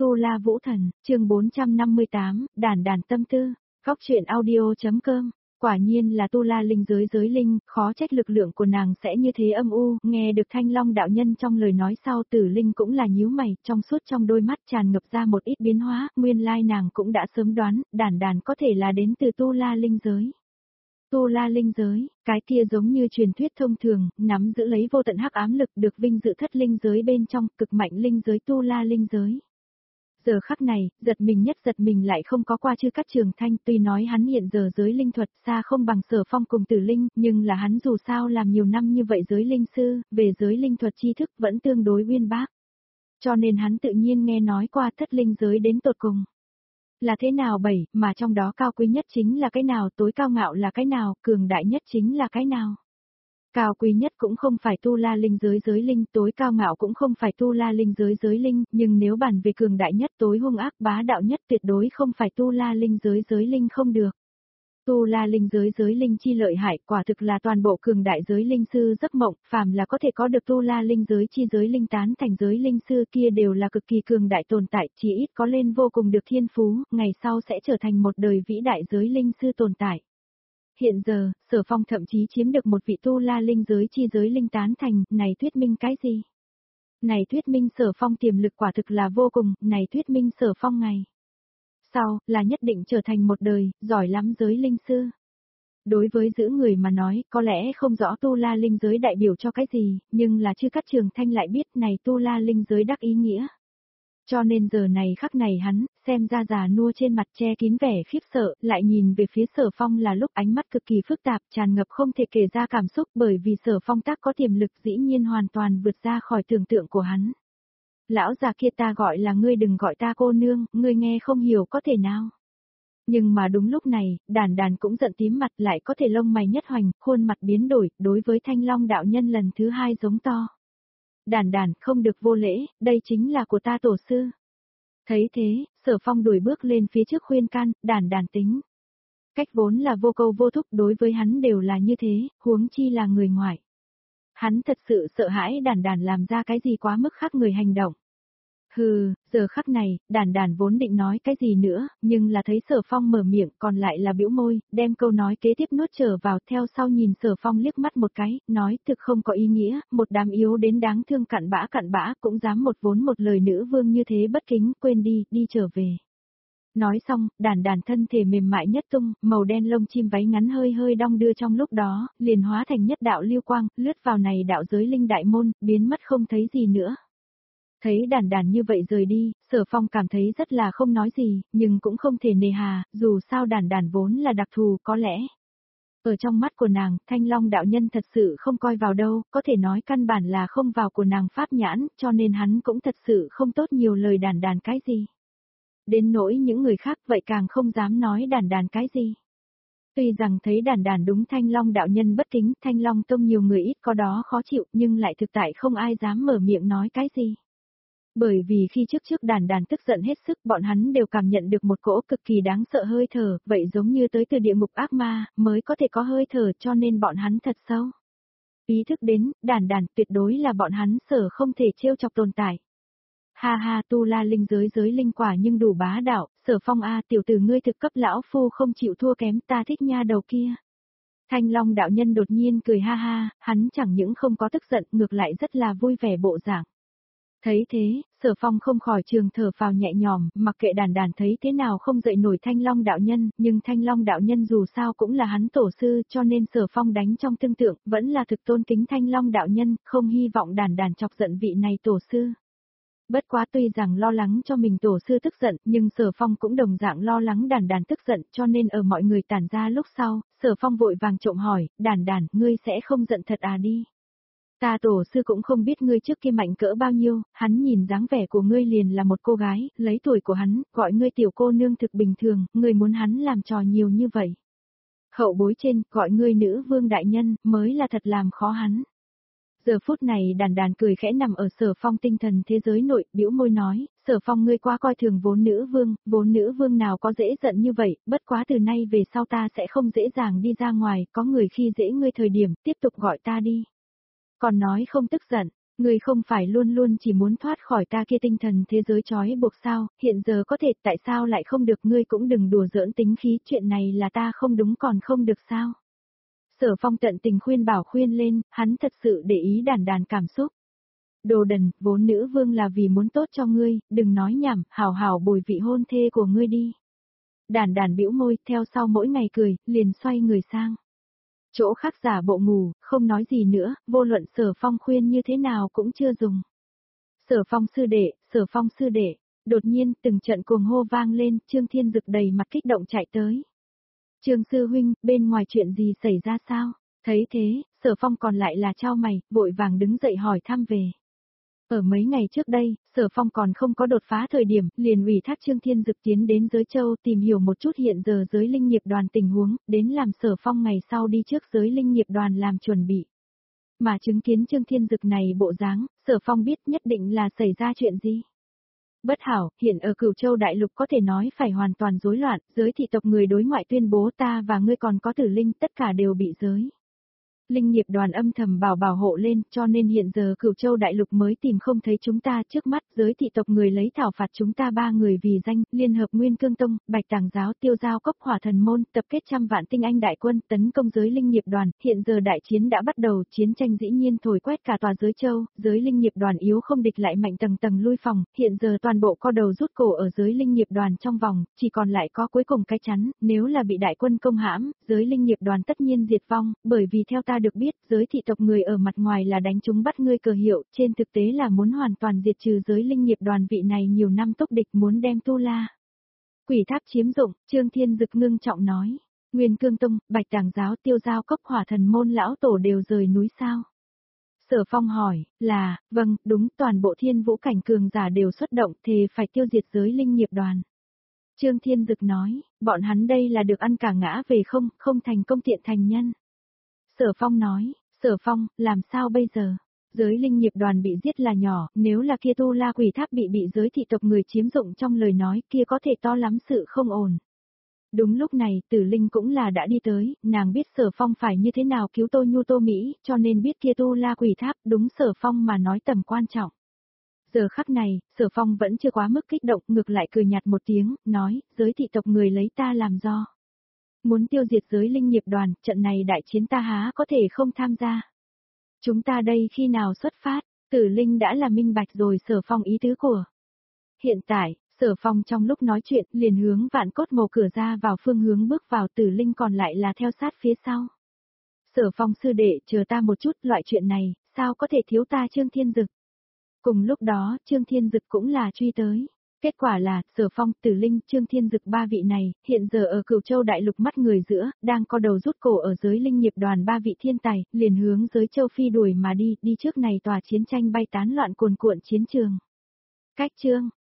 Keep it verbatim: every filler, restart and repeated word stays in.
Tu La Vũ Thần, chương bốn trăm năm mươi tám, đàn đàn tâm tư, góc truyện audio.com. Quả nhiên là Tu La linh giới giới linh, khó trách lực lượng của nàng sẽ như thế âm u, nghe được Thanh Long đạo nhân trong lời nói sau, Tử Linh cũng là nhíu mày, trong suốt trong đôi mắt tràn ngập ra một ít biến hóa, nguyên lai nàng cũng đã sớm đoán, đàn đàn có thể là đến từ Tu La linh giới. Tu La linh giới, cái kia giống như truyền thuyết thông thường, nắm giữ lấy vô tận hắc ám lực, được vinh dự thất linh giới bên trong, cực mạnh linh giới Tu La linh giới. Giờ khắc này, giật mình nhất giật mình lại không có qua chư các trường thanh, tuy nói hắn hiện giờ giới linh thuật xa không bằng Sở Phong cùng Tử Linh, nhưng là hắn dù sao làm nhiều năm như vậy giới linh sư, về giới linh thuật tri thức vẫn tương đối uyên bác. Cho nên hắn tự nhiên nghe nói qua thất linh giới đến tột cùng. Là thế nào bảy, mà trong đó cao quý nhất chính là cái nào, tối cao ngạo là cái nào, cường đại nhất chính là cái nào. Cao quý nhất cũng không phải Tu La linh giới giới linh, tối cao ngạo cũng không phải Tu La linh giới giới linh, nhưng nếu bàn về cường đại nhất, tối hung ác bá đạo nhất tuyệt đối không phải Tu La linh giới giới linh không được. Tu La linh giới giới linh chi lợi hại, quả thực là toàn bộ cường đại giới linh sư giấc mộng, phàm là có thể có được Tu La linh giới chi giới linh tán thành giới linh sư kia đều là cực kỳ cường đại tồn tại, chỉ ít có lên vô cùng được thiên phú, ngày sau sẽ trở thành một đời vĩ đại giới linh sư tồn tại. Hiện giờ, Sở Phong thậm chí chiếm được một vị Tu La linh giới chi giới linh tán thành, này thuyết minh cái gì? Này thuyết minh Sở Phong tiềm lực quả thực là vô cùng, này thuyết minh Sở Phong ngày sau, là nhất định trở thành một đời, giỏi lắm giới linh sư. Đối với giữ người mà nói, có lẽ không rõ Tu La linh giới đại biểu cho cái gì, nhưng là chư các trường thanh lại biết này Tu La linh giới đắc ý nghĩa. Cho nên giờ này khắc này hắn, xem ra già nua trên mặt che kín vẻ khiếp sợ, lại nhìn về phía Sở Phong là lúc ánh mắt cực kỳ phức tạp, tràn ngập không thể kể ra cảm xúc, bởi vì Sở Phong tác có tiềm lực dĩ nhiên hoàn toàn vượt ra khỏi tưởng tượng của hắn. Lão già kia, ta gọi là ngươi, đừng gọi ta cô nương, ngươi nghe không hiểu có thể nào. Nhưng mà đúng lúc này, đàn đàn cũng giận tím mặt, lại có thể lông mày nhất hoành, khuôn mặt biến đổi, đối với Thanh Long đạo nhân lần thứ hai giống to. Đàn đàn, không được vô lễ, đây chính là của ta tổ sư. Thấy thế, Sở Phong đuổi bước lên phía trước khuyên can, đàn đàn tính. Cách vốn là vô câu vô thúc, đối với hắn đều là như thế, huống chi là người ngoài. Hắn thật sự sợ hãi đàn đàn làm ra cái gì quá mức khác người hành động. Hừ, giờ khắc này, đàn đàn vốn định nói cái gì nữa, nhưng là thấy Sở Phong mở miệng, còn lại là bĩu môi, đem câu nói kế tiếp nuốt trở vào, theo sau nhìn Sở Phong liếc mắt một cái, nói thực không có ý nghĩa, một đám yếu đến đáng thương cặn bã cặn bã, cũng dám một vốn một lời nữ vương như thế bất kính, quên đi, đi trở về. Nói xong, đàn đàn thân thể mềm mại nhất tung, màu đen lông chim váy ngắn hơi hơi đong đưa trong lúc đó, liền hóa thành nhất đạo lưu quang, lướt vào này đạo giới linh đại môn, biến mất không thấy gì nữa. Thấy đàn đàn như vậy rời đi, Sở Phong cảm thấy rất là không nói gì, nhưng cũng không thể nề hà, dù sao đàn đàn vốn là đặc thù, có lẽ. Ở trong mắt của nàng, Thanh Long đạo nhân thật sự không coi vào đâu, có thể nói căn bản là không vào của nàng pháp nhãn, cho nên hắn cũng thật sự không tốt nhiều lời đàn đàn cái gì. Đến nỗi những người khác vậy càng không dám nói đàn đàn cái gì. Tuy rằng thấy đàn đàn đúng Thanh Long đạo nhân bất kính, Thanh Long tông nhiều người ít có đó khó chịu, nhưng lại thực tại không ai dám mở miệng nói cái gì. Bởi vì khi trước trước đàn đàn tức giận hết sức, bọn hắn đều cảm nhận được một cỗ cực kỳ đáng sợ hơi thở, vậy giống như tới từ địa ngục ác ma, mới có thể có hơi thở, cho nên bọn hắn thật sâu. Ý thức đến, đàn đàn tuyệt đối là bọn hắn sở không thể trêu chọc tồn tại. Ha ha, Tu La linh giới giới linh quả nhưng đủ bá đạo, Sở Phong a, tiểu tử ngươi thực cấp lão phu không chịu thua kém, ta thích nha đầu kia. Thanh Long đạo nhân đột nhiên cười ha ha, hắn chẳng những không có tức giận, ngược lại rất là vui vẻ bộ dạng. Thấy thế, Sở Phong không khỏi trường thở phào nhẹ nhõm, mặc kệ đàn đàn thấy thế nào không dậy nổi Thanh Long đạo nhân, nhưng Thanh Long đạo nhân dù sao cũng là hắn tổ sư, cho nên Sở Phong đánh trong tương tượng, vẫn là thực tôn kính Thanh Long đạo nhân, không hy vọng đàn đàn chọc giận vị này tổ sư. Bất quá tuy rằng lo lắng cho mình tổ sư tức giận, nhưng Sở Phong cũng đồng dạng lo lắng đàn đàn tức giận, cho nên ở mọi người tản ra lúc sau, Sở Phong vội vàng trộm hỏi, đàn đàn, ngươi sẽ không giận thật à đi. Ta tổ sư cũng không biết ngươi trước kia mạnh cỡ bao nhiêu, hắn nhìn dáng vẻ của ngươi liền là một cô gái, lấy tuổi của hắn, gọi ngươi tiểu cô nương thực bình thường, ngươi muốn hắn làm trò nhiều như vậy. Hậu bối trên, gọi ngươi nữ vương đại nhân, mới là thật làm khó hắn. Giờ phút này đàn đàn cười khẽ nằm ở Sở Phong tinh thần thế giới nội, bĩu môi nói, Sở Phong ngươi quá coi thường vốn nữ vương, vốn nữ vương nào có dễ giận như vậy, bất quá từ nay về sau ta sẽ không dễ dàng đi ra ngoài, có người khi dễ ngươi thời điểm, tiếp tục gọi ta đi. Còn nói không tức giận, Ngươi không phải luôn luôn chỉ muốn thoát khỏi ta kia tinh thần thế giới trói buộc sao, hiện giờ có thể tại sao lại không được, ngươi cũng đừng đùa giỡn tính khí, chuyện này là ta không đúng còn không được sao. Sở Phong tận tình khuyên bảo khuyên lên, hắn thật sự để ý đàn đàn cảm xúc. Đồ đần, vốn nữ vương là vì muốn tốt cho ngươi, đừng nói nhảm, hảo hảo bồi vị hôn thê của ngươi đi. Đàn đàn bĩu môi, theo sau mỗi ngày cười, liền xoay người sang. Chỗ khác giả bộ ngủ, không nói gì nữa, vô luận Sở Phong khuyên như thế nào cũng chưa dùng. Sở Phong sư đệ, Sở Phong sư đệ, đột nhiên từng trận cuồng hô vang lên, Trương Thiên Dực đầy mặt kích động chạy tới. Trương sư huynh, bên ngoài chuyện gì xảy ra sao? Thấy thế, Sở Phong còn lại là chau mày, vội vàng đứng dậy hỏi thăm về. Ở mấy ngày trước đây, Sở Phong còn không có đột phá thời điểm, liền ủy thác Trương Thiên Dực tiến đến giới châu tìm hiểu một chút hiện giờ giới linh nghiệp đoàn tình huống, đến làm Sở Phong ngày sau đi trước giới linh nghiệp đoàn làm chuẩn bị. Mà chứng kiến Trương Thiên Dực này bộ dáng, Sở Phong biết nhất định là xảy ra chuyện gì. Bất hảo, hiện ở Cửu Châu Đại Lục có thể nói phải hoàn toàn rối loạn, giới thị tộc người đối ngoại tuyên bố ta và ngươi còn có Tử Linh tất cả đều bị giới linh nghiệp đoàn âm thầm bảo bảo hộ lên, cho nên hiện giờ Cửu Châu Đại Lục mới tìm không thấy chúng ta, trước mắt giới thị tộc người lấy thảo phạt chúng ta ba người vì danh, liên hợp Nguyên Cương Tông, Bạch Tàng Giáo, Tiêu Giao Cốc Hỏa Thần Môn, tập kết trăm vạn tinh anh đại quân, tấn công giới linh nghiệp đoàn, hiện giờ đại chiến đã bắt đầu, chiến tranh dĩ nhiên thổi quét cả tòa giới châu, giới linh nghiệp đoàn yếu không địch lại mạnh tầng tầng lui phòng, hiện giờ toàn bộ co đầu rút cổ ở giới linh nghiệp đoàn trong vòng, chỉ còn lại có cuối cùng cái chắn, nếu là bị đại quân công hãm, giới linh nghiệp đoàn tất nhiên diệt vong, bởi vì theo ta được biết, giới thị tộc người ở mặt ngoài là đánh chúng bắt ngươi cờ hiệu, trên thực tế là muốn hoàn toàn diệt trừ giới linh nghiệp đoàn vị này nhiều năm tốc địch muốn đem Tu La Quỷ Tháp chiếm dụng, Trương Thiên Dực ngưng trọng nói. Nguyên Cương Tông, Bạch Tàng Giáo, Tiêu Giao Cốc Hỏa Thần Môn lão tổ đều rời núi sao? Sở Phong hỏi, là, vâng, đúng, toàn bộ thiên vũ cảnh cường giả đều xuất động, thề phải tiêu diệt giới linh nghiệp đoàn. Trương Thiên Dực nói, bọn hắn đây là được ăn cả ngã về không, không thành công tiện thành nhân. Sở Phong nói, Sở Phong, làm sao bây giờ? Giới linh nghiệp đoàn bị giết là nhỏ, nếu là kia Tu La Quỷ Tháp bị bị giới thị tộc người chiếm dụng trong lời nói kia có thể to lắm sự không ổn. Đúng lúc này, Tử Linh cũng là đã đi tới, nàng biết Sở Phong phải như thế nào cứu Tô Nhu Tô Mỹ, cho nên biết kia Tu La Quỷ Tháp đúng Sở Phong mà nói tầm quan trọng. Giờ khắc này, Sở Phong vẫn chưa quá mức kích động, ngược lại cười nhạt một tiếng, nói, giới thị tộc người lấy ta làm do. Muốn tiêu diệt giới linh nghiệp đoàn, trận này đại chiến ta há có thể không tham gia. Chúng ta đây khi nào xuất phát, Tử Linh đã là minh bạch rồi Sở Phong ý tứ của. Hiện tại, Sở Phong trong lúc nói chuyện liền hướng vạn cốt mồ cửa ra vào phương hướng bước vào, Tử Linh còn lại là theo sát phía sau. Sở Phong sư đệ chờ ta một chút, loại chuyện này, sao có thể thiếu ta Trương Thiên Dực. Cùng lúc đó, Trương Thiên Dực cũng là truy tới. Kết quả là, Sở Phong, Tử Linh, Trương Thiên Dực ba vị này, hiện giờ ở Cửu Châu Đại Lục mắt người giữa, đang co đầu rút cổ ở giới linh nghiệp đoàn ba vị thiên tài, liền hướng giới châu phi đuổi mà đi, đi trước này tòa chiến tranh bay tán loạn cuồn cuộn chiến trường. Cách chương